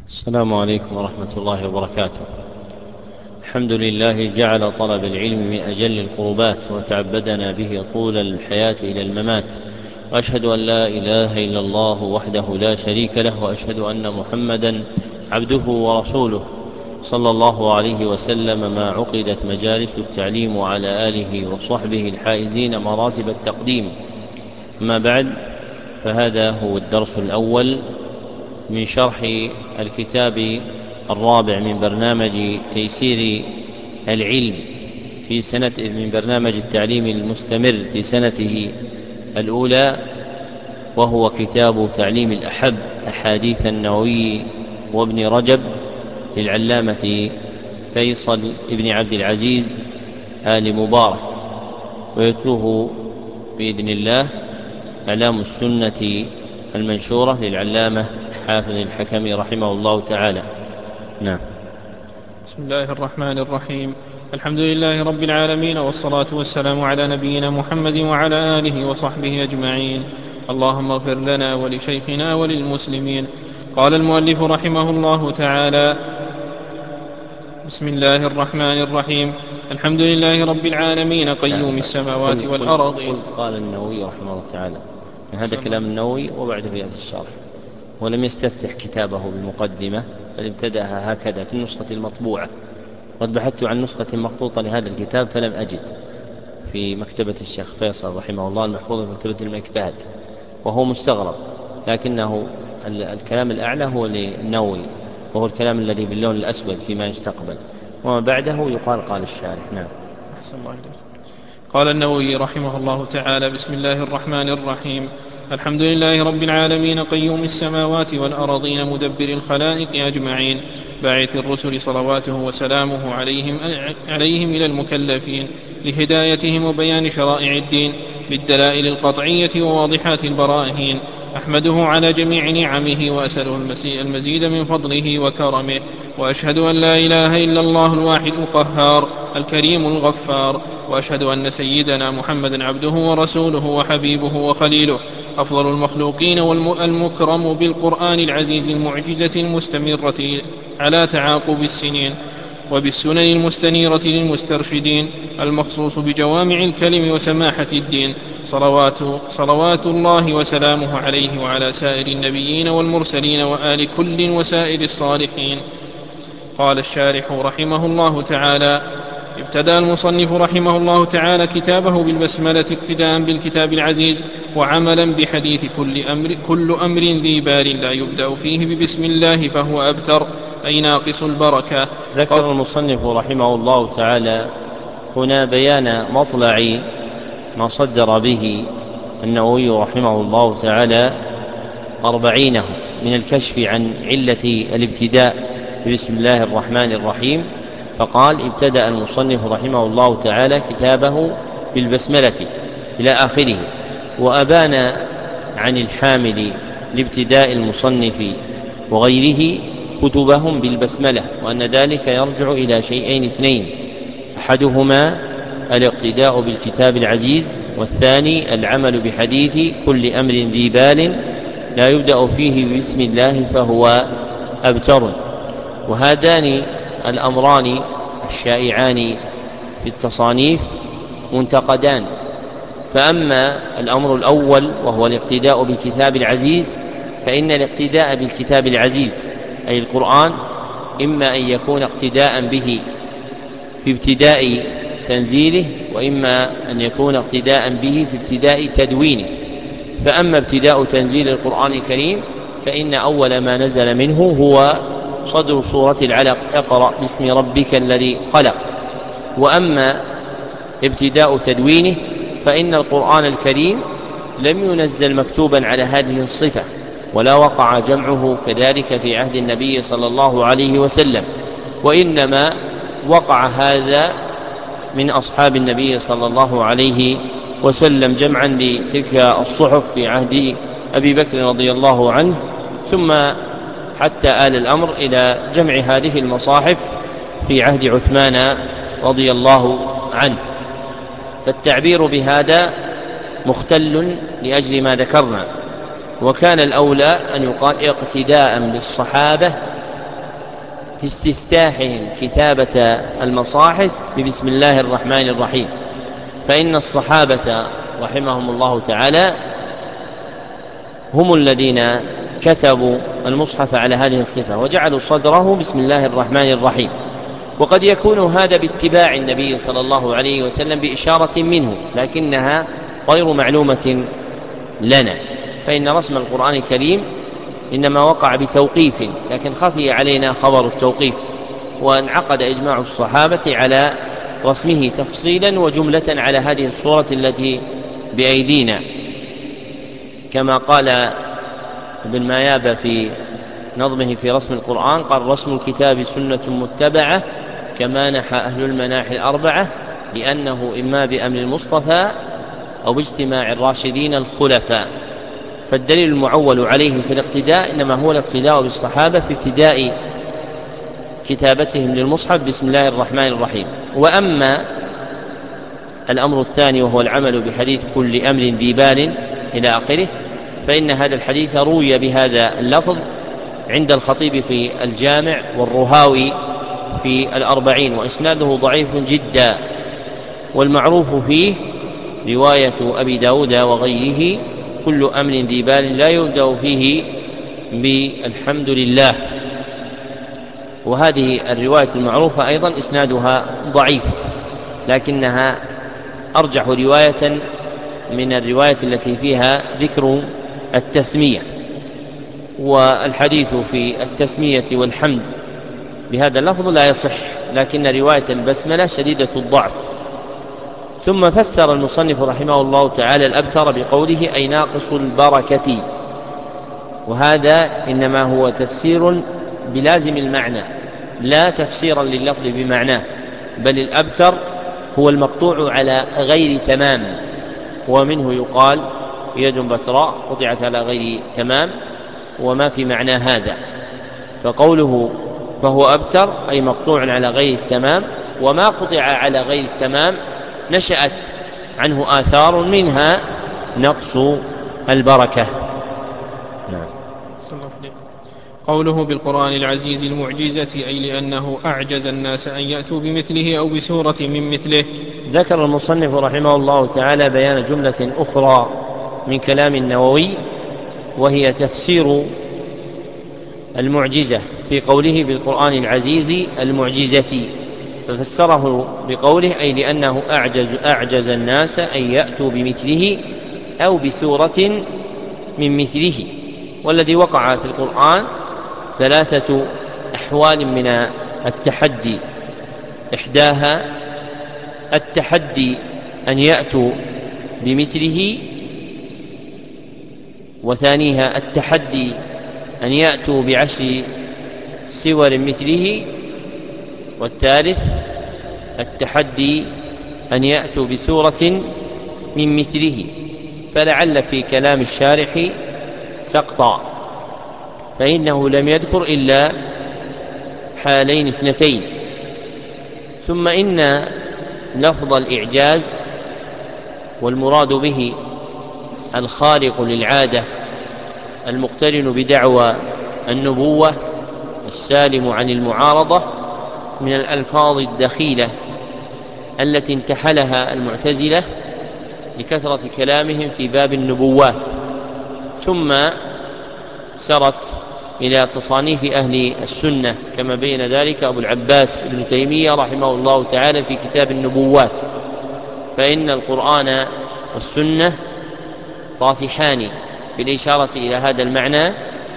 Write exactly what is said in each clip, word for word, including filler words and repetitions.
السلام عليكم ورحمة الله وبركاته. الحمد لله جعل طلب العلم من أجل القربات وتعبدنا به طول الحياة إلى الممات، وأشهد أن لا إله إلا الله وحده لا شريك له، وأشهد أن محمدا عبده ورسوله صلى الله عليه وسلم. ما عقدت مجالس التعليم وعلى آله وصحبه الحائزين مراتب التقديم. أما بعد، فهذا هو الدرس الأول من شرح الكتاب الرابع من برنامج تيسير العلم في سنة من برنامج التعليم المستمر في سنته الأولى، وهو كتاب تعليم الأحب أحاديث النووي وابن رجب للعلامة فيصل ابن عبد العزيز آل مبارك، ويتلوه بإذن الله إعلام السنة المنشورة للعلامة حافظ الحكمي رحمه الله تعالى. نعم. بسم الله الرحمن الرحيم. الحمد لله رب العالمين، والصلاة والسلام على نبينا محمد وعلى آله وصحبه أجمعين. اللهم اغفر لنا ولشيخنا وللمسلمين. قال المؤلف رحمه الله تعالى: بسم الله الرحمن الرحيم. الحمد لله رب العالمين قيوم السماوات قل, قل, والأرض. قل قال النووي رحمه الله تعالى، هذا كلام النووي وبعده يأتي الشرح، ولم يستفتح كتابه بالمقدمة بل ابتدأها هكذا في النسخة المطبوعة. قد بحثت عن نسخة مخطوطة لهذا الكتاب فلم أجد في مكتبة الشيخ فيصل رحمه الله المحفوظة في مكتبة الملك فهد، وهو مستغرب، لكنه الكلام الأعلى هو للنووي، وهو الكلام الذي باللون الأسود فيما يستقبل، وما بعده يقال قال الشارح. نعم. أحسن الله إليك. قال النووي رحمه الله تعالى: بسم الله الرحمن الرحيم. الحمد لله رب العالمين قيوم السماوات والأرضين مدبر الخلائق أجمعين، باعث الرسل صلواته وسلامه عليهم, عليهم إلى المكلفين لهدايتهم وبيان شرائع الدين بالدلائل القطعية وواضحات البراهين. أحمده على جميع نعمه وأسأله المزيد من فضله وكرمه، وأشهد أن لا إله إلا الله الواحد القهار الكريم الغفار، وأشهد أن سيدنا محمدا عبده ورسوله وحبيبه وخليله، أفضل المخلوقين والمكرم بالقرآن العزيز المعجزة المستمرة على تعاقب السنين، وبالسنن المستنيرة للمسترشدين، المخصوص بجوامع الكلم وسماحة الدين. صلوات, صلوات الله وسلامه عليه وعلى سائر النبيين والمرسلين وآل كل وسائر الصالحين. قال الشارح رحمه الله تعالى: ابتدأ المصنف رحمه الله تعالى كتابه بالبسملة اقتداء بالكتاب العزيز، وعملا بحديث كل أمر, كل أمر ذي بال لا يبدأ فيه ببسم الله فهو أبتر، أي ناقص البركة. ذكر المصنف رحمه الله تعالى هنا بيان مطلع ما صدر به النووي رحمه الله تعالى أربعينه من الكشف عن علة الابتداء بسم الله الرحمن الرحيم، فقال: ابتدأ المصنف رحمه الله تعالى كتابه بالبسملة إلى آخره، وأبان عن الحامل لابتداء المصنف وغيره كتبهم بالبسملة، وأن ذلك يرجع إلى شيئين اثنين: أحدهما الاقتداء بالكتاب العزيز، والثاني العمل بحديث كل أمر ذي بال لا يبدأ فيه بسم الله فهو أبتر. وهذان الأمران الشائعان في التصانيف منتقدان، فأما الأمر الأول وهو الاقتداء بالكتاب العزيز، فإن الاقتداء بالكتاب العزيز أي القرآن إما أن يكون اقتداء به في ابتداء تنزيله، وإما أن يكون اقتداء به في ابتداء تدوينه. فأما ابتداء تنزيل القرآن الكريم فإن أول ما نزل منه هو صدر سورة العلق: اقرأ باسم ربك الذي خلق. وأما ابتداء تدوينه فإن القرآن الكريم لم ينزل مكتوبا على هذه الصفة، ولا وقع جمعه كذلك في عهد النبي صلى الله عليه وسلم، وإنما وقع هذا من أصحاب النبي صلى الله عليه وسلم جمعا لتلك الصحف في عهد أبي بكر رضي الله عنه، ثم حتى آل الأمر إلى جمع هذه المصاحف في عهد عثمان رضي الله عنه. فالتعبير بهذا مختل لأجل ما ذكرنا، وكان الأولى أن يقال اقتداء بالصحابة في استفتاحهم كتابة المصاحف ببسم الله الرحمن الرحيم، فإن الصحابة رحمهم الله تعالى هم الذين كتبوا المصحف على هذه الصفة وجعلوا صدره بسم الله الرحمن الرحيم. وقد يكون هذا باتباع النبي صلى الله عليه وسلم بإشارة منه، لكنها غير معلومة لنا، فإن رسم القرآن الكريم إنما وقع بتوقيف، لكن خفي علينا خبر التوقيف، وانعقد إجماع الصحابة على رسمه تفصيلا وجملة على هذه الصورة التي بأيدينا، كما قال ابن مايابة في نظمه في رسم القرآن، قال: رسم الكتاب سنة متبعة كما نحى أهل المناحي الأربعة، لأنه إما بأمر المصطفى أو باجتماع الراشدين الخلفاء. فالدليل المعول عليه في الاقتداء إنما هو الاقتداء بالصحابة في ابتداء كتابتهم للمصحف بسم الله الرحمن الرحيم. وأما الأمر الثاني وهو العمل بحديث كل أمر ذي بال إلى آخره، فإن هذا الحديث روي بهذا اللفظ عند الخطيب في الجامع والرهاوي في الأربعين، وإسناده ضعيف جدا، والمعروف فيه رواية أبي داود وغيره: كل أمر ذي بال لا يبدأ فيه بالحمد لله. وهذه الرواية المعروفة أيضا إسنادها ضعيف، لكنها أرجح رواية من الرواية التي فيها ذكر التسمية. والحديث في التسمية والحمد بهذا اللفظ لا يصح، لكن رواية البسملة شديدة الضعف. ثم فسر المصنف رحمه الله تعالى الأبتر بقوله: أي ناقص البركة، وهذا إنما هو تفسير بلازم المعنى لا تفسيرا لللفظ بمعناه، بل الأبتر هو المقطوع على غير تمام، ومنه يقال يد بتراء قطعت على غير تمام، وما في معنى هذا. فقوله فهو أبتر أي مقطوع على غير التمام، وما قطع على غير التمام نشأت عنه آثار منها نقص البركة. نعم. قوله بالقرآن العزيز المعجزة أي لأنه أعجز الناس أن يأتوا بمثله أو بسورة من مثله. ذكر المصنف رحمه الله تعالى بيان جملة أخرى من كلام النووي، وهي تفسير المعجزة في قوله بالقرآن العزيز المعجزة، ففسره بقوله أي لأنه أعجز, أعجز الناس أن يأتوا بمثله أو بسورة من مثله. والذي وقع في القرآن ثلاثة أحوال من التحدي: إحداها التحدي أن يأتوا بمثله، وثانيها التحدي أن يأتوا بعشر سور مثله، والثالث التحدي أن يأتوا بسورة من مثله. فلعل في كلام الشارح سقطا، فإنه لم يذكر إلا حالين اثنتين. ثم إن لفظ الإعجاز والمراد به الخارق للعادة المقترن بدعوى النبوة السالم عن المعارضة من الألفاظ الدخيلة التي انتحلها المعتزلة لكثرة كلامهم في باب النبوات، ثم سرت إلى تصانيف أهل السنة كما بين ذلك أبو العباس ابن تيمية رحمه الله تعالى في كتاب النبوات. فإن القرآن والسنة طافحان بالإشارة إلى هذا المعنى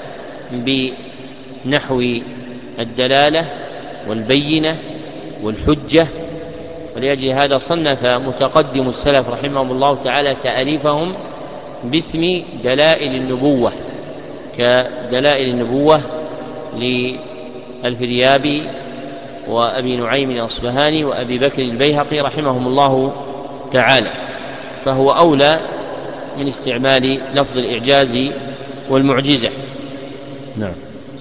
بنحو الدلالة والبينة والحجة، ولأجل هذا صنف متقدم السلف رحمهم الله تعالى تأليفهم باسم دلائل النبوة، كدلائل النبوة للفريابي وأبي نعيم الأصبهاني وأبي بكر البيهقي رحمهم الله تعالى، فهو أولى من استعمال لفظ الإعجاز والمعجزة. نعم.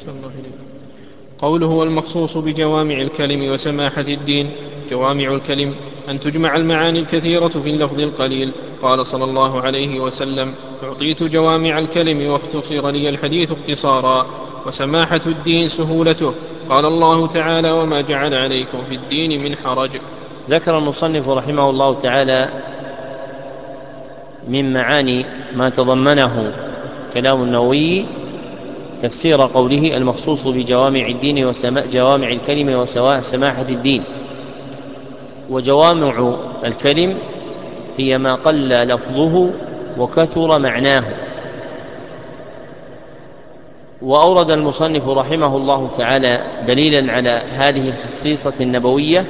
قوله والمخصوص بجوامع الكلم وسماحة الدين. جوامع الكلم أن تجمع المعاني الكثيرة في اللفظ القليل. قال صلى الله عليه وسلم: أعطيت جوامع الكلم واختصر لي الحديث اختصارا. وسماحة الدين سهولته، قال الله تعالى: وما جعل عليكم في الدين من حرج. ذكر المصنف رحمه الله تعالى من معاني ما تضمنه كلام النووي تفسير قوله: المخصوص بجوامع الدين وجوامع الكلم وسماحة الدين. وجوامع الكلم هي ما قل لفظه وكثر معناه. وأورد المصنف رحمه الله تعالى دليلا على هذه الخصيصة النبوية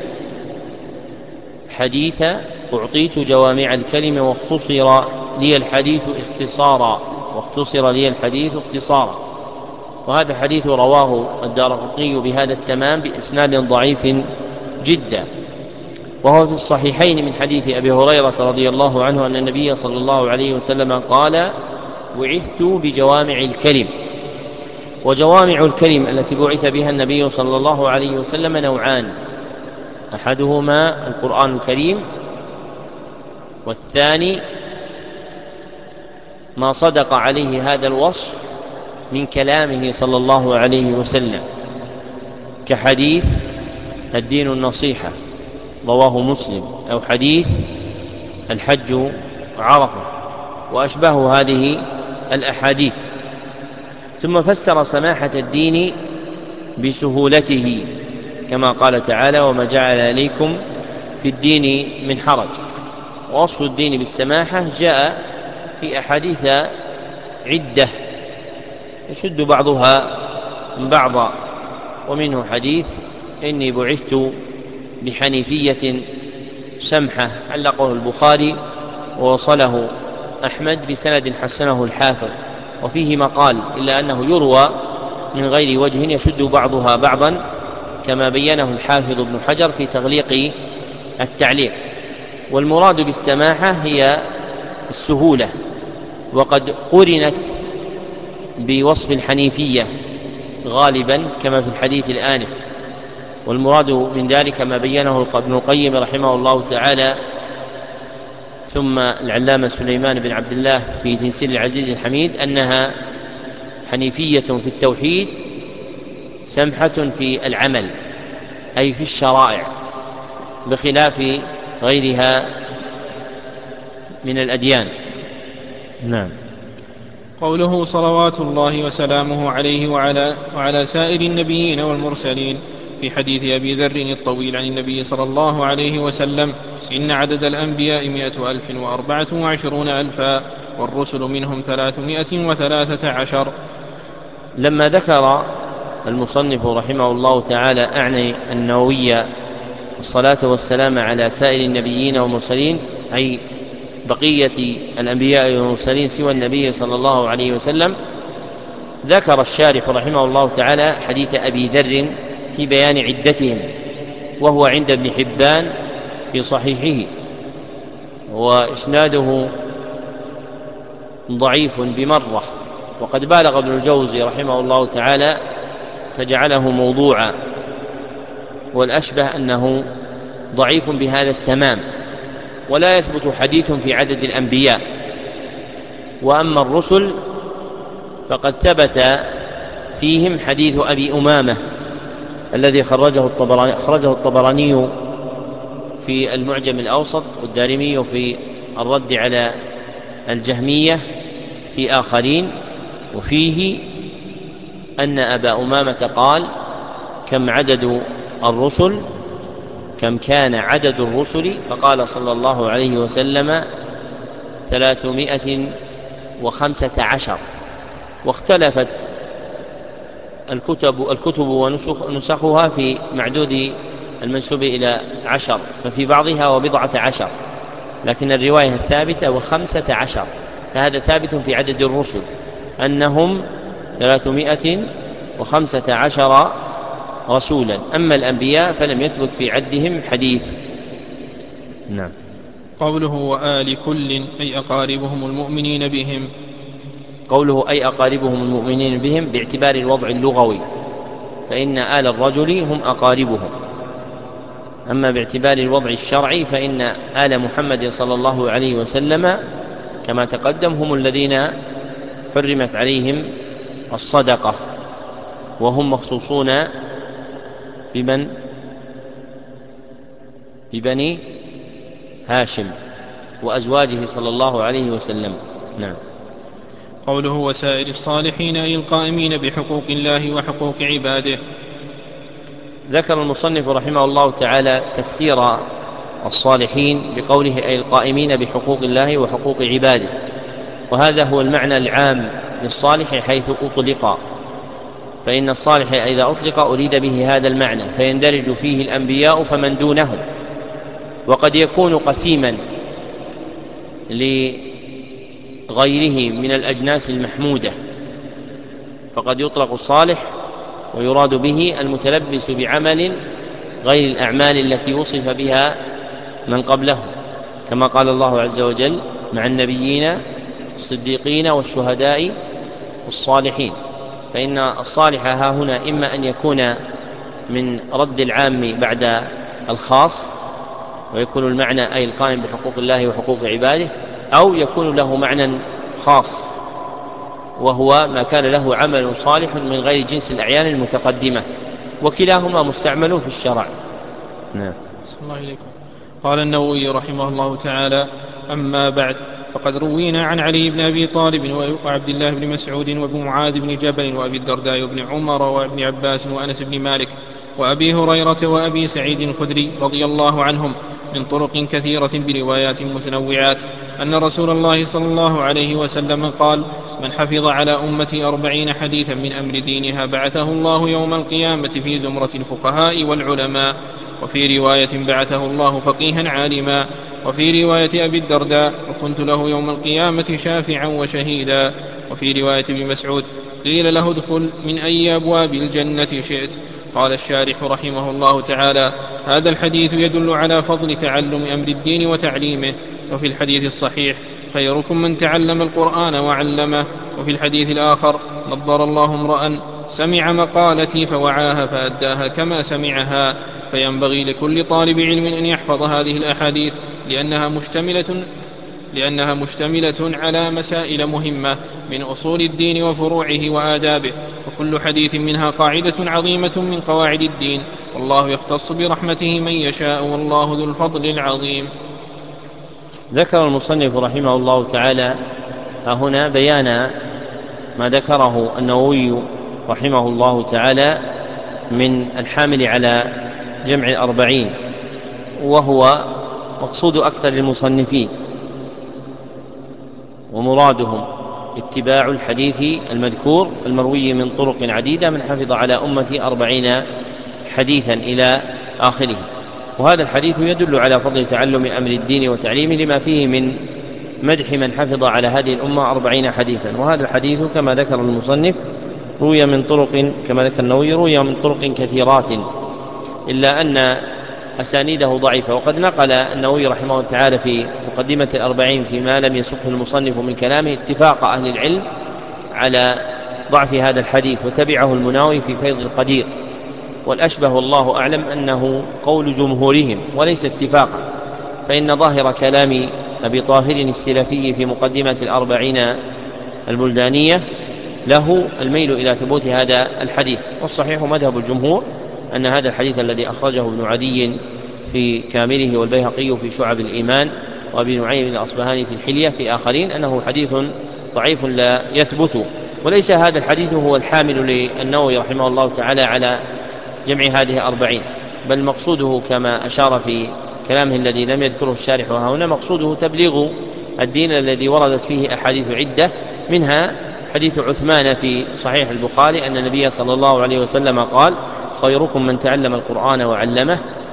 حديث: أعطيت جوامع الكلم واختصر لي الحديث اختصارا واختصر لي الحديث اختصارا. وهذا الحديث رواه الدارقطني بهذا التمام بإسناد ضعيف جدا، وهو في الصحيحين من حديث أبي هريرة رضي الله عنه أن النبي صلى الله عليه وسلم قال: بعثت بجوامع الكلم. وجوامع الكلم التي بعث بها النبي صلى الله عليه وسلم نوعان: أحدهما القرآن الكريم، والثاني ما صدق عليه هذا الوصف من كلامه صلى الله عليه وسلم، كحديث الدين النصيحة رواه مسلم، أو حديث الحج عرفة، وأشباه هذه الأحاديث. ثم فسر سماحة الدين بسهولته كما قال تعالى: وما جعل عليكم في الدين من حرج. ووصف الدين بالسماحة جاء في أحاديث عدة يشد بعضها من بعض، ومنه حديث: إني بعثت بحنيفية سمحة، علقه البخاري ووصله أحمد بسند حسنه الحافظ، وفيه مقال إلا أنه يروى من غير وجه يشد بعضها بعضا كما بينه الحافظ ابن حجر في تغليق التعليق. والمراد بالسماحة هي السهولة، وقد قرنت بوصف الحنيفية غالبا كما في الحديث الآنف. والمراد من ذلك ما بينه ابن القيم رحمه الله تعالى ثم العلامة سليمان بن عبد الله في تيسير العزيز الحميد، أنها حنيفية في التوحيد سمحة في العمل أي في الشرائع، بخلاف غيرها من الأديان. نعم. قوله صلوات الله وسلامه عليه وعلى, وعلى سائر النبيين والمرسلين في حديث أبي ذر الطويل عن النبي صلى الله عليه وسلم: إن عدد الأنبياء مائة ألف وأربعة وعشرون ألفا والرسل منهم ثلاثمائة وثلاثة عشر. لما ذكر المصنف رحمه الله تعالى أعني النووي الصلاة والسلام على سائر النبيين والمرسلين، أي بقية الأنبياء والمرسلين سوى النبي صلى الله عليه وسلم، ذكر الشارح رحمه الله تعالى حديث أبي ذر في بيان عدتهم، وهو عند ابن حبان في صحيحه، وإسناده ضعيف بمرة، وقد بالغ ابن الجوزي رحمه الله تعالى فجعله موضوعا، والأشبه أنه ضعيف بهذا التمام، ولا يثبت حديث في عدد الأنبياء. وأما الرسل فقد ثبت فيهم حديث أبي أمامة الذي خرجه الطبراني, خرجه الطبراني في المعجم الأوسط، والدارمي في الرد على الجهمية في آخرين، وفيه أن أبا أمامة قال: كم عدد الرسل كم كان عدد الرسل؟ فقال صلى الله عليه وسلم: ثلاثمائة وخمسة عشر. واختلفت الكتب, الكتب ونسخها في معدود المنسوب إلى عشر، ففي بعضها وبضعة عشر، لكن الرواية الثابتة وخمسة عشر، فهذا ثابت في عدد الرسل أنهم ثلاثمائة وخمسة عشر رسولا. أما الأنبياء فلم يثبت في عدهم حديث. نعم. قوله وآل كل أي أقاربهم المؤمنين بهم. قوله أي أقاربهم المؤمنين بهم باعتبار الوضع اللغوي، فإن آل الرجل هم أقاربهم. أما باعتبار الوضع الشرعي فإن آل محمد صلى الله عليه وسلم كما تقدم هم الذين حرمت عليهم الصدقة، وهم مخصوصون بمن؟ ببني هاشم وأزواجه صلى الله عليه وسلم. نعم. قوله وسائر الصالحين أي القائمين بحقوق الله وحقوق عباده. ذكر المصنف رحمه الله تعالى تفسير الصالحين بقوله أي القائمين بحقوق الله وحقوق عباده، وهذا هو المعنى العام للصالح حيث أطلق، فإن الصالح إذا أطلق أريد به هذا المعنى، فيندرج فيه الأنبياء فمن دونهم، وقد يكون قسيما لغيره من الأجناس المحمودة، فقد يطلق الصالح ويراد به المتلبس بعمل غير الأعمال التي وصف بها من قبله، كما قال الله عز وجل مع النبيين الصديقين والشهداء والصالحين. فإن الصالح ها هنا إما أن يكون من رد العام بعد الخاص ويكون المعنى أي القائم بحقوق الله وحقوق عباده، أو يكون له معنى خاص وهو ما كان له عمل صالح من غير جنس الأعيان المتقدمة، وكلاهما مستعمل في الشرع. نعم. صلى الله عليكم. قال النووي رحمه الله تعالى: أما بعد، فقد روينا عن علي بن أبي طالب وعبد الله بن مسعود وابن معاذ بن جبل وأبي الدرداء وابن عمر وابن عباس وأنس بن مالك وأبي هريرة وأبي سعيد الخدري رضي الله عنهم من طرق كثيرة بروايات متنوعات أن رسول الله صلى الله عليه وسلم قال: من حفظ على أمتي أربعين حديثا من أمر دينها بعثه الله يوم القيامة في زمرة الفقهاء والعلماء. وفي رواية بعثه الله فقيها عالما. وفي رواية أبي الدرداء: وكنت له يوم القيامة شافعا وشهيدا. وفي رواية ابن مسعود: قيل له ادخل من أي أبواب الجنة شئت. قال الشارح رحمه الله تعالى: هذا الحديث يدل على فضل تعلم أمر الدين وتعليمه. وفي الحديث الصحيح: خيركم من تعلم القرآن وعلمه. وفي الحديث الآخر: نضر الله امرأ سمع مقالتي فوعاها فأداها كما سمعها. فينبغي لكل طالب علم أن يحفظ هذه الأحاديث لأنها مشتملة لأنها مشتملة على مسائل مهمة من أصول الدين وفروعه وآدابه، وكل حديث منها قاعدة عظيمة من قواعد الدين، والله يختص برحمته من يشاء، والله ذو الفضل العظيم. ذكر المصنف رحمه الله تعالى هنا بيان ما ذكره النووي رحمه الله تعالى من الحامل على جمع الأربعين، وهو مقصود أكثر المصنفين ومرادهم اتباع الحديث المذكور المروي من طرق عديدة من حفظ على أمتي أربعين حديثا إلى آخره. وهذا الحديث يدل على فضل تعلم أمر الدين وتعليمه لما فيه من مدح من حفظ على هذه الأمة أربعين حديثا. وهذا الحديث كما ذكر المصنف روي من طرق، كما ذكر النووي، روي من طرق كثيرات، إلا أن أسانيده ضعيفة. وقد نقل النووي رحمه الله تعالى في مقدمة الأربعين فيما لم يسقه المصنف من كلامه اتفاق أهل العلم على ضعف هذا الحديث، وتبعه المناوي في فيض القدير، والأشبه والله أعلم أنه قول جمهورهم وليس اتفاقا، فإن ظاهر كلام أبي طاهر السلفي في مقدمة الأربعين البلدانية له الميل إلى ثبوت هذا الحديث. والصحيح مذهب الجمهور أن هذا الحديث الذي أخرجه ابن عدي في كامله والبيهقي في شعب الإيمان وابي نعيم الأصبهاني في الحلية في آخرين أنه حديث ضعيف لا يثبت. وليس هذا الحديث هو الحامل للنووي رحمه الله تعالى على جمع هذه أربعين، بل مقصوده كما أشار في كلامه الذي لم يذكره الشارح هنا، مقصوده تبليغ الدين الذي وردت فيه أحاديث عدة، منها حديث عثمان في صحيح البخاري أن النبي صلى الله عليه وسلم قال: خيركم من تعلم القرآن وعلمه.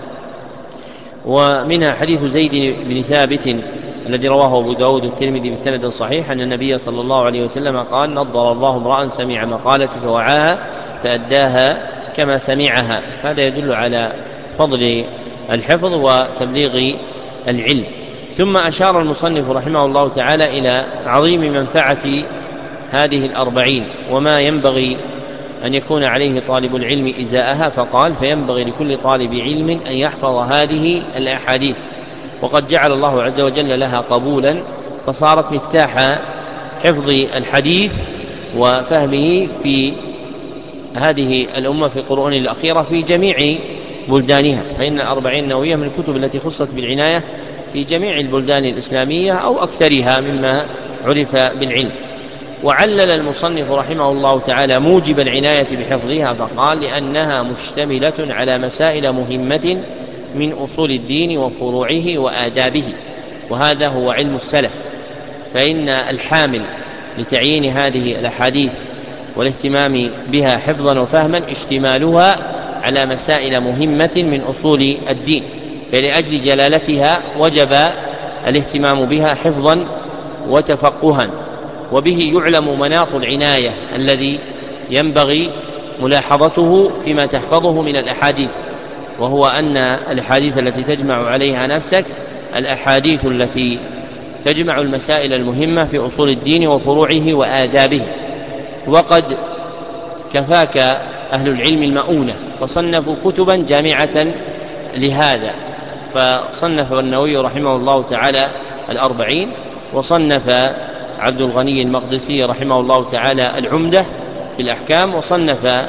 ومنها حديث زيد بن ثابت الذي رواه أبو داود الترمذي بسند صحيح أن النبي صلى الله عليه وسلم قال: نضر الله امرأ سمع مقالتي فوعاها فأداها كما سمعها. فهذا يدل على فضل الحفظ وتبليغ العلم. ثم أشار المصنف رحمه الله تعالى إلى عظيم منفعة هذه الأربعين وما ينبغي أن يكون عليه طالب العلم إزاءها، فقال: فينبغي لكل طالب علم أن يحفظ هذه الأحاديث. وقد جعل الله عز وجل لها قبولا، فصارت مفتاح حفظ الحديث وفهمه في هذه الأمة في القرون الأخيرة في جميع بلدانها، فإن الأربعين النووية من الكتب التي خصت بالعناية في جميع البلدان الإسلامية أو أكثرها مما عرف بالعلم. وعلل المصنف رحمه الله تعالى موجب العناية بحفظها فقال: لأنها مشتملة على مسائل مهمة من أصول الدين وفروعه وآدابه، وهذا هو علم السلف، فإن الحامل لتعيين هذه الأحاديث والاهتمام بها حفظا وفهما اشتمالها على مسائل مهمة من أصول الدين، فلأجل جلالتها وجب الاهتمام بها حفظا وتفقها. وبه يعلم مناط العناية الذي ينبغي ملاحظته فيما تحفظه من الأحاديث، وهو أن الأحاديث التي تجمع عليها نفسك الأحاديث التي تجمع المسائل المهمة في أصول الدين وفروعه وآدابه. وقد كفاك أهل العلم المؤونة فصنفوا كتبا جامعة لهذا، فصنف النووي رحمه الله تعالى الأربعين، وصنف عبد الغني المقدسي رحمه الله تعالى العمدة في الأحكام، وصنف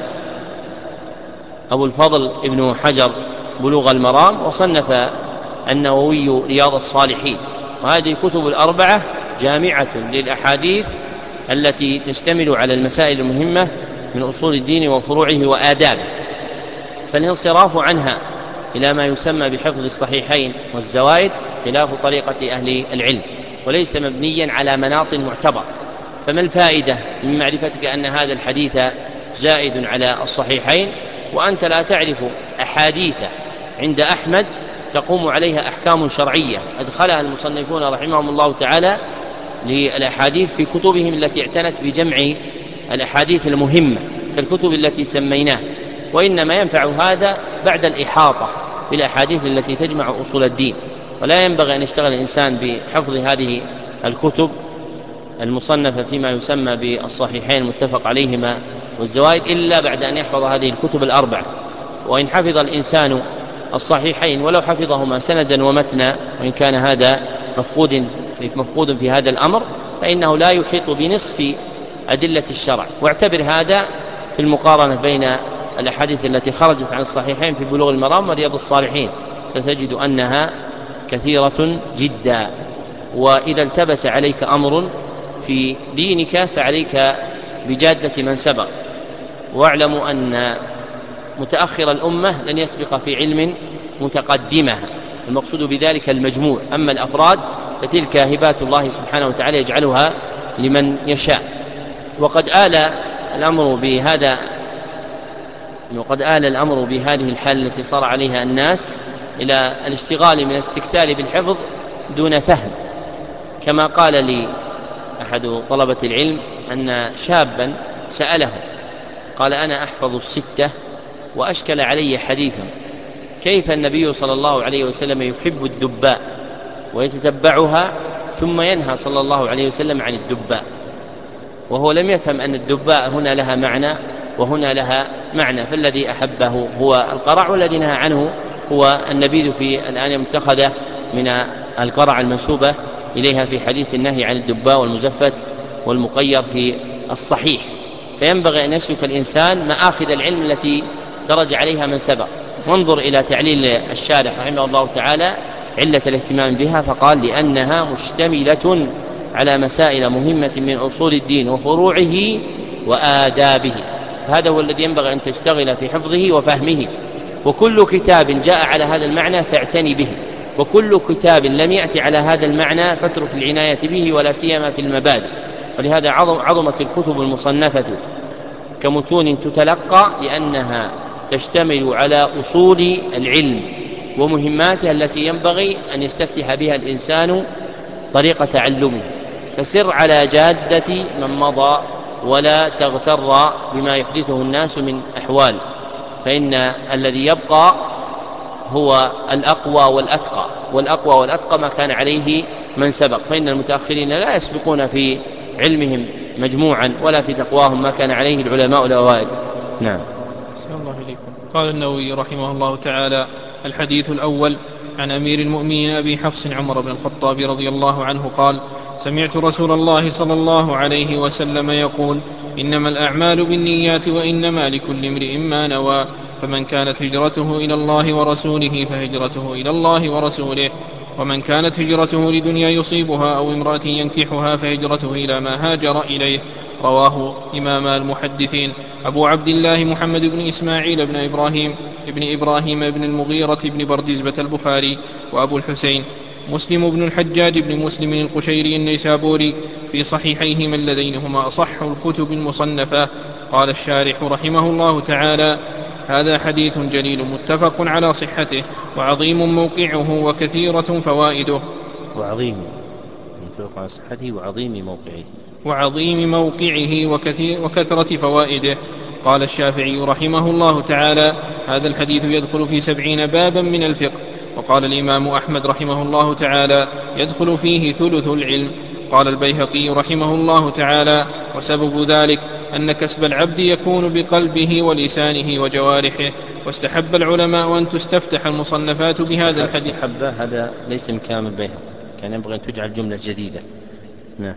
أبو الفضل ابن حجر بلوغ المرام، وصنف النووي رياض الصالحين. وهذه الكتب الأربعة جامعة للأحاديث التي تشتمل على المسائل المهمة من أصول الدين وفروعه وآدابه، فالانصراف عنها إلى ما يسمى بحفظ الصحيحين والزوائد خلاف طريقة أهل العلم، وليس مبنيا على مناط معتبر. فما الفائدة من معرفتك أن هذا الحديث زائد على الصحيحين وأنت لا تعرف أحاديث عند أحمد تقوم عليها أحكام شرعية أدخلها المصنفون رحمهم الله تعالى للأحاديث في كتبهم التي اعتنت بجمع الأحاديث المهمة كالكتب التي سميناها، وإنما ينفع هذا بعد الإحاطة بالأحاديث التي تجمع أصول الدين. ولا ينبغي أن يشتغل الإنسان بحفظ هذه الكتب المصنفة فيما يسمى بالصحيحين المتفق عليهما والزوائد إلا بعد أن يحفظ هذه الكتب الأربعة. وإن حفظ الإنسان الصحيحين ولو حفظهما سندا ومتنا، وإن كان هذا مفقود في, مفقود في هذا الأمر، فإنه لا يحيط بنصف أدلة الشرع. واعتبر هذا في المقارنة بين الأحاديث التي خرجت عن الصحيحين في بلوغ المرام ورياض الصالحين، ستجد أنها كثيرة جدا. وإذا التبس عليك أمر في دينك فعليك بجادة من سبق، واعلموا أن متأخر الأمة لن يسبق في علم متقدمها، المقصود بذلك المجموع، أما الأفراد فتلك هبات الله سبحانه وتعالى يجعلها لمن يشاء. وقد آل الأمر بهذا وقد آل الأمر بهذه الحال التي صار عليها الناس إلى الاشتغال من الاستكثار بالحفظ دون فهم، كما قال لي أحد طلبة العلم أن شابا سأله قال: أنا أحفظ الستة وأشكل علي حديثا كيف النبي صلى الله عليه وسلم يحب الدباء ويتتبعها ثم ينهى صلى الله عليه وسلم عن الدباء، وهو لم يفهم أن الدباء هنا لها معنى وهنا لها معنى، فالذي أحبه هو القرع والذي نهى عنه هو النبيذ في الآن المتخذة من القرع المنسوبة إليها في حديث النهي عن الدباء والمزفت والمقير في الصحيح. فينبغي أن يسلك الإنسان مآخذ العلم التي درج عليها من سبق. وانظر إلى تعليل الشارح رحمه الله تعالى علة الاهتمام بها، فقال: لأنها مشتملة على مسائل مهمة من أصول الدين وفروعه وآدابه. هذا هو الذي ينبغي أن تشتغل في حفظه وفهمه، وكل كتاب جاء على هذا المعنى فاعتني به، وكل كتاب لم يأتي على هذا المعنى فاترك العناية به، ولا سيما في المبادئ. ولهذا عظمت الكتب المصنفة كمتون تتلقى، لأنها تشتمل على أصول العلم ومهماتها التي ينبغي أن يستفتح بها الإنسان طريق تعلمه. فسر على جادة من مضى ولا تغتر بما يحدثه الناس من أحوال، فإن الذي يبقى هو الأقوى والأتقى، والأقوى والأتقى ما كان عليه من سبق، فإن المتأخرين لا يسبقون في علمهم مجموعا ولا في تقواهم ما كان عليه العلماء الأوائل. نعم. بسم الله إليكم. قال النووي رحمه الله تعالى: الحديث الأول عن أمير المؤمنين أبي حفص عمر بن الخطاب رضي الله عنه قال: سمعت رسول الله صلى الله عليه وسلم يقول إنما الأعمال بالنيات وإنما لكل امرئ ما نوى فمن كانت هجرته إلى الله ورسوله فهجرته إلى الله ورسوله ومن كانت هجرته لدنيا يصيبها أو امرأة ينكحها فهجرته إلى ما هاجر إليه. رواه إمام المحدثين أبو عبد الله محمد بن إسماعيل بن إبراهيم ابن إبراهيم بن المغيرة بن بردزبة البخاري، وأبو الحسين مسلم بن الحجاج بن مسلم القشيري النيسابوري في صحيحيهما اللذين هما أصح الكتب المصنفة. قال الشارح رحمه الله تعالى: هذا حديث جليل متفق على صحته وعظيم موقعه وكثيرة فوائده. وعظيم متفق على صحته وعظيم موقعه وعظيم موقعه وكثير وكثرة فوائده. قال الشافعي رحمه الله تعالى: هذا الحديث يدخل في سبعين بابا من الفقه. وقال الإمام أحمد رحمه الله تعالى: يدخل فيه ثلث العلم. قال البيهقي رحمه الله تعالى: وسبب ذلك أن كسب العبد يكون بقلبه ولسانه وجوارحه. واستحب العلماء أن تستفتح المصنفات بهذا الحديث. استحب هذا ليس من كلام البيهقي، كان ينبغي أن تجعل جملة جديدة. نعم.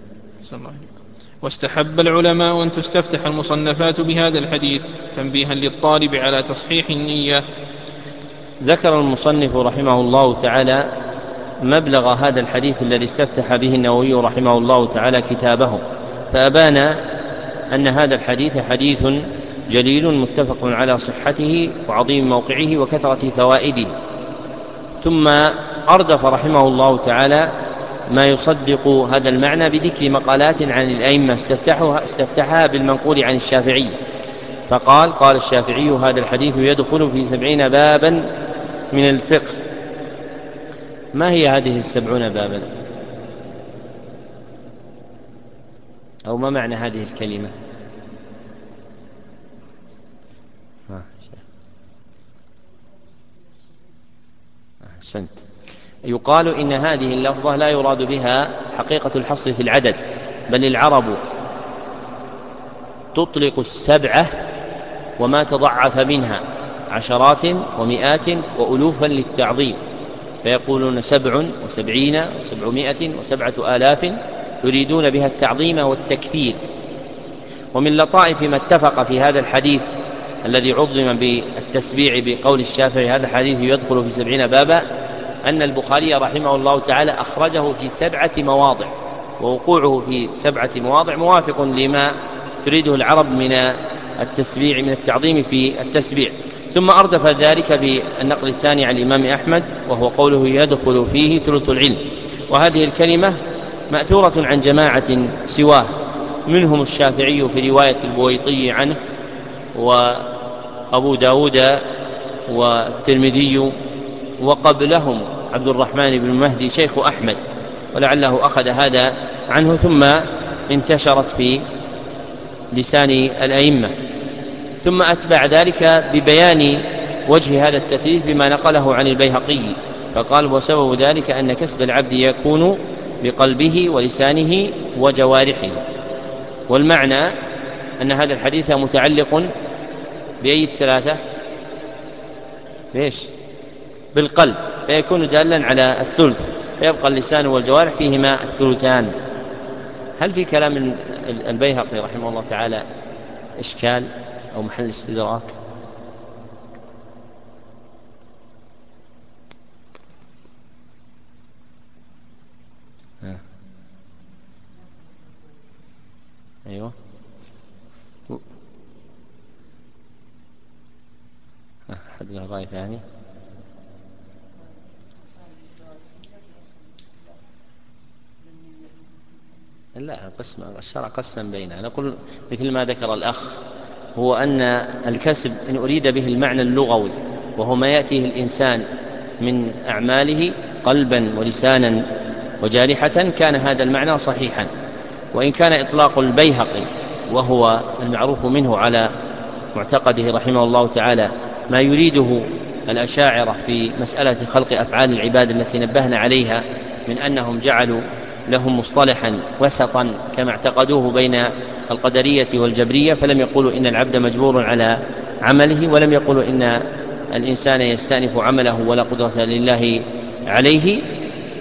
واستحب العلماء أن تستفتح المصنفات بهذا الحديث تنبيها للطالب على تصحيح النية. ذكر المصنف رحمه الله تعالى مبلغ هذا الحديث الذي استفتح به النووي رحمه الله تعالى كتابه، فأبان أن هذا الحديث حديث جليل متفق على صحته وعظيم موقعه وكثرة فوائده. ثم أردف رحمه الله تعالى ما يصدق هذا المعنى بذكر مقالات عن الأئمة استفتحها, استفتحها بالمنقول عن الشافعي، فقال: قال الشافعي هذا الحديث يدخل في سبعين بابا من الفقه. ما هي هذه السبعون بابا؟ أو ما معنى هذه الكلمة؟ أحسنت. يقال إن هذه اللفظة لا يراد بها حقيقة الحصر في العدد، بل العرب تطلق السبعة وما تضعف منها عشرات ومئات وألوفا للتعظيم، فيقولون سبع وسبعين وسبعمائة وسبعة آلاف يريدون بها التعظيم والتكثير. ومن لطائف ما اتفق في هذا الحديث الذي عظم بالتسبيع بقول الشافعي هذا الحديث يدخل في سبعين بابا أن البخاري رحمه الله تعالى أخرجه في سبعة مواضع، ووقوعه في سبعة مواضع موافق لما تريده العرب من التسبيع من التعظيم في التسبيع. ثم أردف ذلك بالنقل الثاني عن الإمام أحمد وهو قوله يدخل فيه ثلث العلم، وهذه الكلمة مأثورة عن جماعة سواه، منهم الشافعي في رواية البويطي عنه وأبو داود والترمذي، وقبلهم عبد الرحمن بن مهدي شيخ أحمد، ولعله أخذ هذا عنه، ثم انتشرت في لسان الأئمة. ثم أتبع ذلك ببيان وجه هذا التثليث بما نقله عن البيهقي، فقال: وسبب ذلك أن كسب العبد يكون بقلبه ولسانه وجوارحه. والمعنى أن هذا الحديث متعلق بأي الثلاثة؟ ليش؟ بالقلب، فيكون دالا على الثلث، فيبقى اللسان والجوارح فيهما الثلثان. هل في كلام البيهقي رحمه الله تعالى إشكال أو محل استدراك؟ أيوة أحد له رأي ثاني؟ لا، قسم الشرع قسم بينها. نقول مثل ما ذكر الأخ، هو أن الكسب إن أريد به المعنى اللغوي وهو ما يأتيه الإنسان من أعماله قلبا ولسانا وجارحة كان هذا المعنى صحيحا. وإن كان إطلاق البيهقي وهو المعروف منه على معتقده رحمه الله تعالى ما يريده الأشاعرة في مسألة خلق أفعال العباد التي نبهنا عليها من أنهم جعلوا لهم مصطلحا وسطا كما اعتقدوه بين القدرية والجبرية، فلم يقولوا إن العبد مجبور على عمله، ولم يقولوا إن الإنسان يستأنف عمله ولا قدرة لله عليه.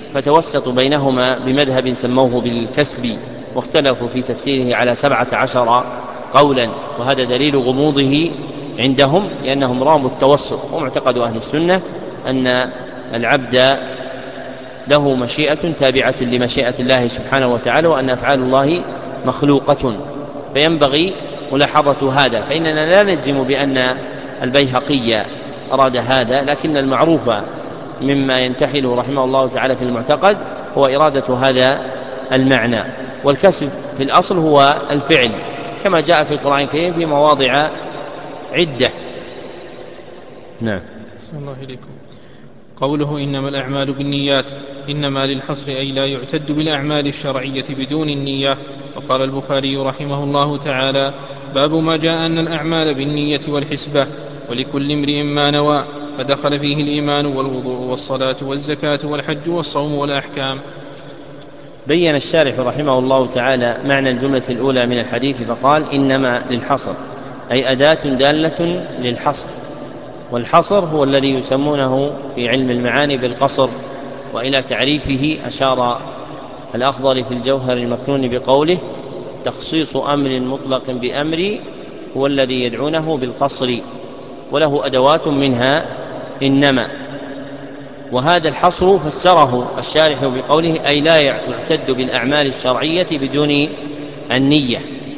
فتوسطوا بينهما بمذهب سموه بالكسب، واختلفوا في تفسيره على سبعة عشر قولا، وهذا دليل غموضه عندهم لأنهم راموا التوسط. ومعتقد أهل السنة أن العبد له مشيئة تابعة لمشيئة الله سبحانه وتعالى، وأن أفعال الله مخلوقة، فينبغي ملاحظة هذا. فإننا لا نجزم بأن البيهقي أراد هذا، لكن المعروف مما ينتحله رحمه الله تعالى في المعتقد هو إرادة هذا المعنى. والكسب في الأصل هو الفعل كما جاء في القرآن الكريم في مواضع عدة. نعم. صلى الله عليكم. قوله إنما الأعمال بالنيات إنما للحصر، أي لا يعتد بالأعمال الشرعية بدون النية. وقال البخاري رحمه الله تعالى: باب ما جاء أن الأعمال بالنية والحسبة ولكل امرئ ما نوى، فدخل فيه الإيمان والوضوء والصلاة والزكاة والحج والصوم والأحكام. بين الشارح رحمه الله تعالى معنى الجملة الأولى من الحديث فقال: إنما للحصر، أي أداة دالة للحصر. والحصر هو الذي يسمونه في علم المعاني بالقصر، وإلى تعريفه أشار الأخضر في الجوهر المكنون بقوله: تخصيص أمر مطلق بأمر هو الذي يدعونه بالقصر، وله أدوات منها إنما. وهذا الحصر فسره الشارح بقوله: أي لا يعتد بالأعمال الشرعية بدون النية.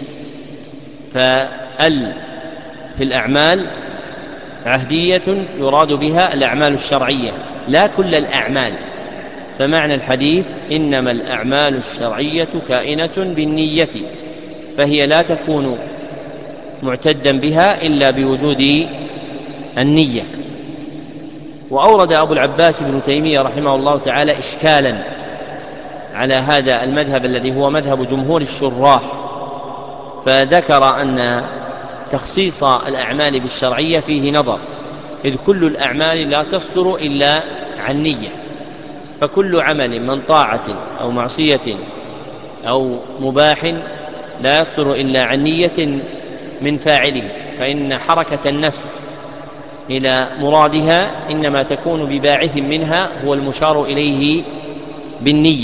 فال في الأعمال عهدية يراد بها الأعمال الشرعية لا كل الأعمال. فمعنى الحديث: إنما الأعمال الشرعية كائنة بالنية، فهي لا تكون معتدا بها إلا بوجود النية. وأورد أبو العباس ابن تيمية رحمه الله تعالى إشكالا على هذا المذهب الذي هو مذهب جمهور الشراح، فذكر أن تخصيص الأعمال بالشرعية فيه نظر، إذ كل الأعمال لا تصدر إلا عن نية، فكل عمل من طاعة أو معصية أو مباح لا يصدر إلا عن نية من فاعله، فإن حركة النفس إلى مرادها إنما تكون بباعث منها هو المشار إليه بالنية.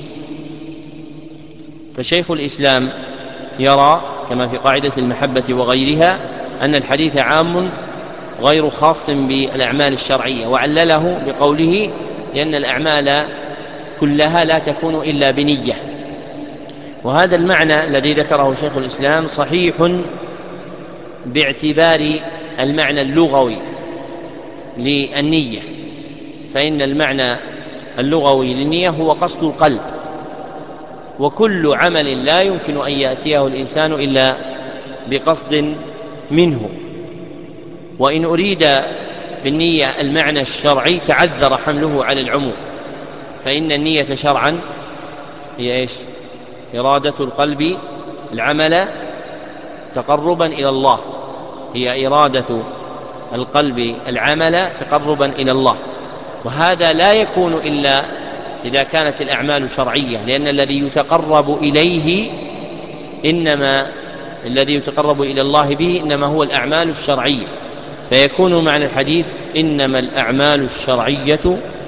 فشيخ الإسلام يرى كما في قاعدة المحبة وغيرها أن الحديث عام غير خاص بالأعمال الشرعية، وعلله بقوله: لأن الأعمال كلها لا تكون إلا بنية. وهذا المعنى الذي ذكره شيخ الإسلام صحيح باعتبار المعنى اللغوي للنية، فإن المعنى اللغوي للنية هو قصد القلب، وكل عمل لا يمكن أن يأتيه الإنسان إلا بقصد منه. وإن أريد بالنية المعنى الشرعي تعذر حمله على العموم، فإن النية شرعا هي إيش؟ إرادة القلب العمل تقربا إلى الله، هي إرادة القلب العمل تقربا إلى الله. وهذا لا يكون إلا إذا كانت الأعمال شرعية، لأن الذي يتقرب إليه إنما الذي يتقرب إلى الله به إنما هو الأعمال الشرعية. فيكون معنى الحديث: إنما الأعمال الشرعية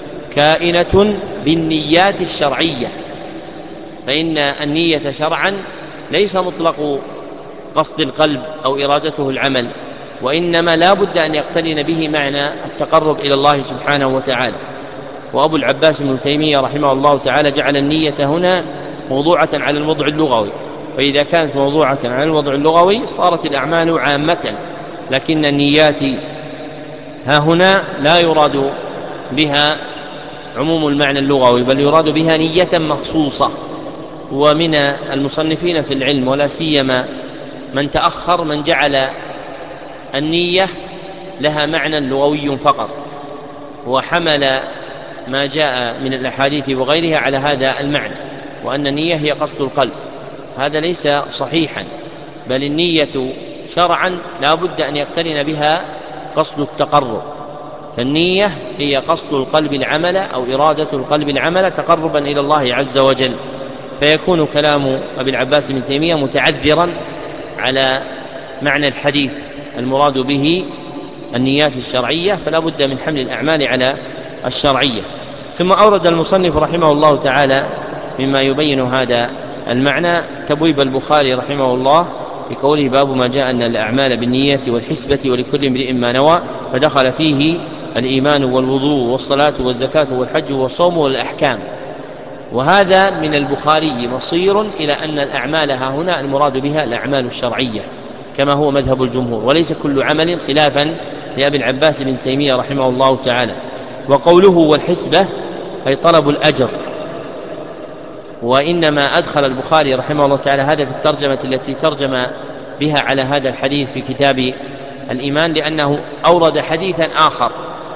كائنة بالنيات الشرعية، فإن النية شرعا ليس مطلق قصد القلب أو إرادته العمل، وإنما لا بد أن يقترن به معنى التقرب إلى الله سبحانه وتعالى. وأبو العباس ابن تيمية رحمه الله تعالى جعل النية هنا موضوعة على الوضع اللغوي، وإذا كانت موضوعة على الوضع اللغوي صارت الأعمال عامة، لكن النيات ها هنا لا يراد بها عموم المعنى اللغوي، بل يراد بها نية مخصوصة. ومن المصنفين في العلم ولا سيما من تأخر من جعل النية لها معنى لغوي فقط، وحمل ما جاء من الأحاديث وغيرها على هذا المعنى، وأن النية هي قصد القلب. هذا ليس صحيحا، بل النية شرعا لا بد أن يقترن بها قصد التقرب، فالنية هي قصد القلب العمل أو إرادة القلب العمل تقربا إلى الله عز وجل. فيكون كلام أبي العباس بن تيمية متعذرا على معنى الحديث المراد به النيات الشرعية، فلا بد من حمل الأعمال على الشرعية. ثم أورد المصنف رحمه الله تعالى مما يبين هذا المعنى تبويب البخاري رحمه الله بقوله باب ما جاء أن الأعمال بالنية والحسبة ولكل امرئ ما نوى، فدخل فيه الإيمان والوضوء والصلاة والزكاة والحج والصوم والأحكام. وهذا من البخاري مصير إلى أن الأعمال ها هنا المراد بها الأعمال الشرعية كما هو مذهب الجمهور، وليس كل عمل، خلافا لأبي العباس بن تيمية رحمه الله تعالى. وقوله والحسبة أي طلب الأجر، وإنما أدخل البخاري رحمه الله تعالى هذا في الترجمة التي ترجم بها على هذا الحديث في كتاب الإيمان، لأنه أورد حديثا آخر.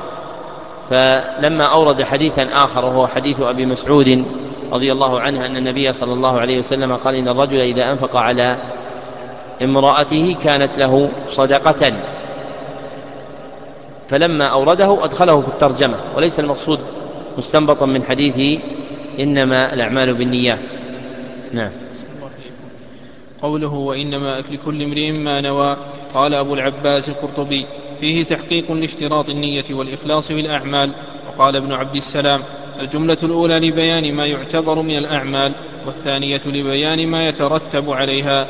فلما أورد حديثا آخر وهو حديث أبي مسعود رضي الله عنه أن النبي صلى الله عليه وسلم قال إن الرجل إذا أنفق على امرأته كانت له صدقة، فلما أورده أدخله في الترجمة، وليس المقصود مستنبطا من حديث إنما الأعمال بالنيات. نعم. قوله وإنما لكل امرئ ما نوى، قال أبو العباس القرطبي فيه تحقيق لاشتراط النية والإخلاص في الأعمال. وقال ابن عبد السلام الجملة الأولى لبيان ما يعتبر من الأعمال، والثانية لبيان ما يترتب عليها.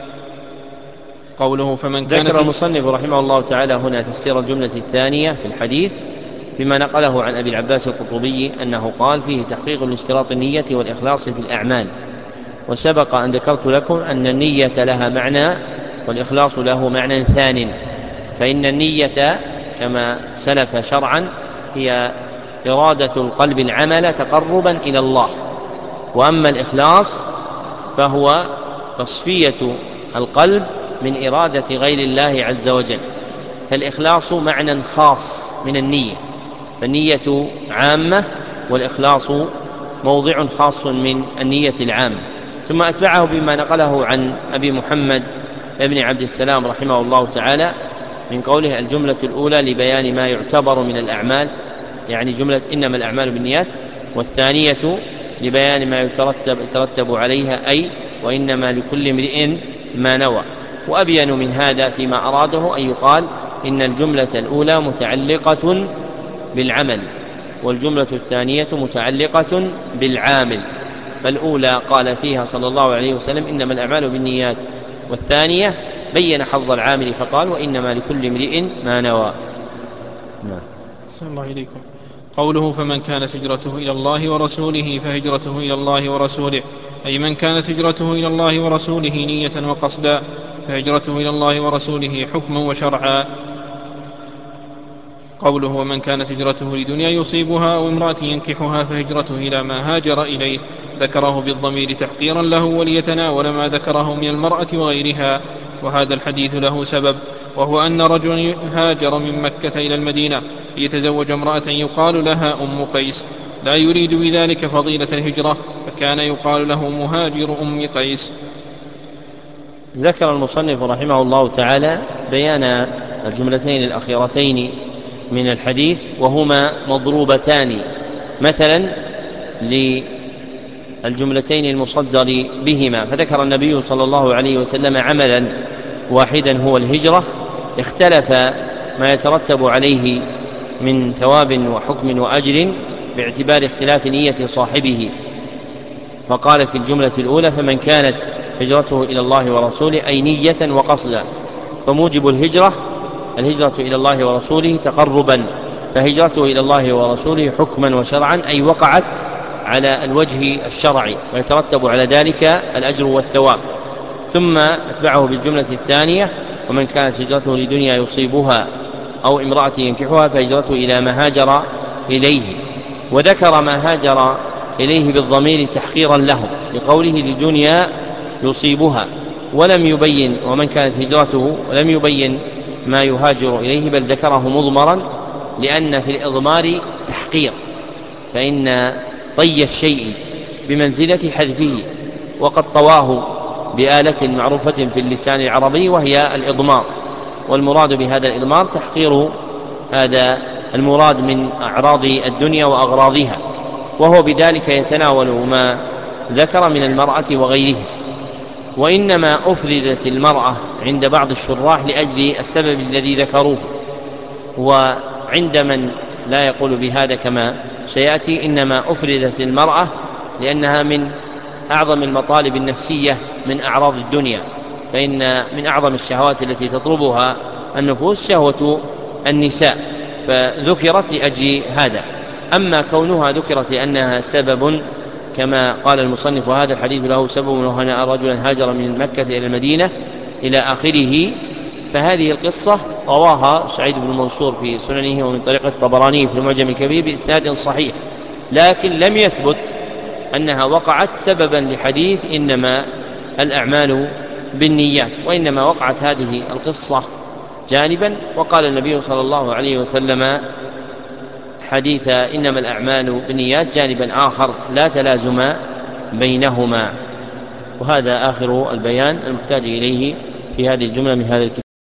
قوله فمن كانت ذكر المصنف رحمه الله تعالى هنا تفسير الجملة الثانية في الحديث بما نقله عن أبي العباس القرطبي أنه قال فيه تحقيق لاشتراط النية والإخلاص في الأعمال. وسبق أن ذكرت لكم أن النية لها معنى والإخلاص له معنى ثان، فإن النية كما سلف شرعا هي إرادة القلب العمل تقربا إلى الله، وأما الإخلاص فهو تصفية القلب من إرادة غير الله عز وجل. فالإخلاص معنى خاص من النية، فالنية عامة والإخلاص موضع خاص من النية العامة. ثم أتبعه بما نقله عن أبي محمد ابن عبد السلام رحمه الله تعالى من قوله الجملة الأولى لبيان ما يعتبر من الأعمال، يعني جملة إنما الأعمال بالنيات، والثانية لبيان ما يترتب, يترتب عليها، أي وإنما لكل امرئ ما نوى. وأبين من هذا فيما أراده أن يقال إن الجملة الأولى متعلقة بالعمل، والجملة الثانية متعلقة بالعامل. فالأولى قال فيها صلى الله عليه وسلم إنما الأعمال بالنيات، والثانية بين حظ العامل فقال وإنما لكل امرئ ما نوى. نعم. صلى الله عليكم. قوله فمن كانت هجرته إلى الله ورسوله فهجرته إلى الله ورسوله، أي من كانت هجرته إلى الله ورسوله نية وقصدا فهجرته إلى الله ورسوله حكما وشرعا. قوله ومن كانت هجرته لدنيا يصيبها أو امرأة ينكحها فهجرته إلى ما هاجر إليه، ذكره بالضمير تحقيرا له وليتناول ما ذكره من المرأة وغيرها. وهذا الحديث له سبب، وهو أن رجلا هاجر من مكة إلى المدينة ليتزوج امرأة يقال لها أم قيس، لا يريد بذلك فضيلة الهجرة، فكان يقال له مهاجر أم قيس. ذكر المصنف رحمه الله تعالى بيان الجملتين الأخيرتين من الحديث، وهما مضروبتان مثلا للجملتين المصدر بهما. فذكر النبي صلى الله عليه وسلم عملا واحدا هو الهجرة، اختلف ما يترتب عليه من ثواب وحكم وأجر باعتبار اختلاف نية صاحبه. فقال في الجملة الأولى فمن كانت هجرته إلى الله ورسوله، أي نية وقصدا. فموجب الهجرة الهجرة إلى الله ورسوله تقربا، فهجرته إلى الله ورسوله حكما وشرعا، أي وقعت على الوجه الشرعي ويترتب على ذلك الأجر والثواب. ثم أتبعه بالجملة الثانية ومن كانت هجرته لدنيا يصيبها أو امرأة ينكحها فهجرته إلى ما هاجر إليه، وذكر ما هاجر إليه بالضمير تحقيرا له لقوله لدنيا يصيبها، ولم يبين ومن كانت هجرته، ولم يبين ما يهاجر إليه، بل ذكره مضمرا لأن في الإضمار تحقير، فإن طي الشيء بمنزلة حذفه، وقد طواه بآلة معروفة في اللسان العربي وهي الإضمار، والمراد بهذا الإضمار تحقير هذا المراد من أعراض الدنيا وأغراضها، وهو بذلك يتناول ما ذكر من المرأة وغيرها. وإنما أفردت المرأة عند بعض الشراح لأجل السبب الذي ذكروه، وعند من لا يقول بهذا كما سيأتي إنما أفردت المرأة لأنها من أعظم المطالب النفسية من أعراض الدنيا، فإن من أعظم الشهوات التي تطلبها النفوس شهوة النساء، فذكرت لأجل هذا. أما كونها ذكرت لأنها سبب كما قال المصنف وهذا الحديث له سبب وهنا رجلا هاجر من مكة إلى المدينة إلى آخره، فهذه القصة رواها سعيد بن منصور في سننه ومن طريق الطبراني في المعجم الكبير بإسناد صحيح، لكن لم يثبت أنها وقعت سببا لحديث إنما الأعمال بالنيات، وإنما وقعت هذه القصة جانبا، وقال النبي صلى الله عليه وسلم حديث إنما الأعمال بالنيات جانبا آخر لا تلازم بينهما. وهذا آخر البيان المحتاج إليه في هذه الجملة من هذا الكتاب.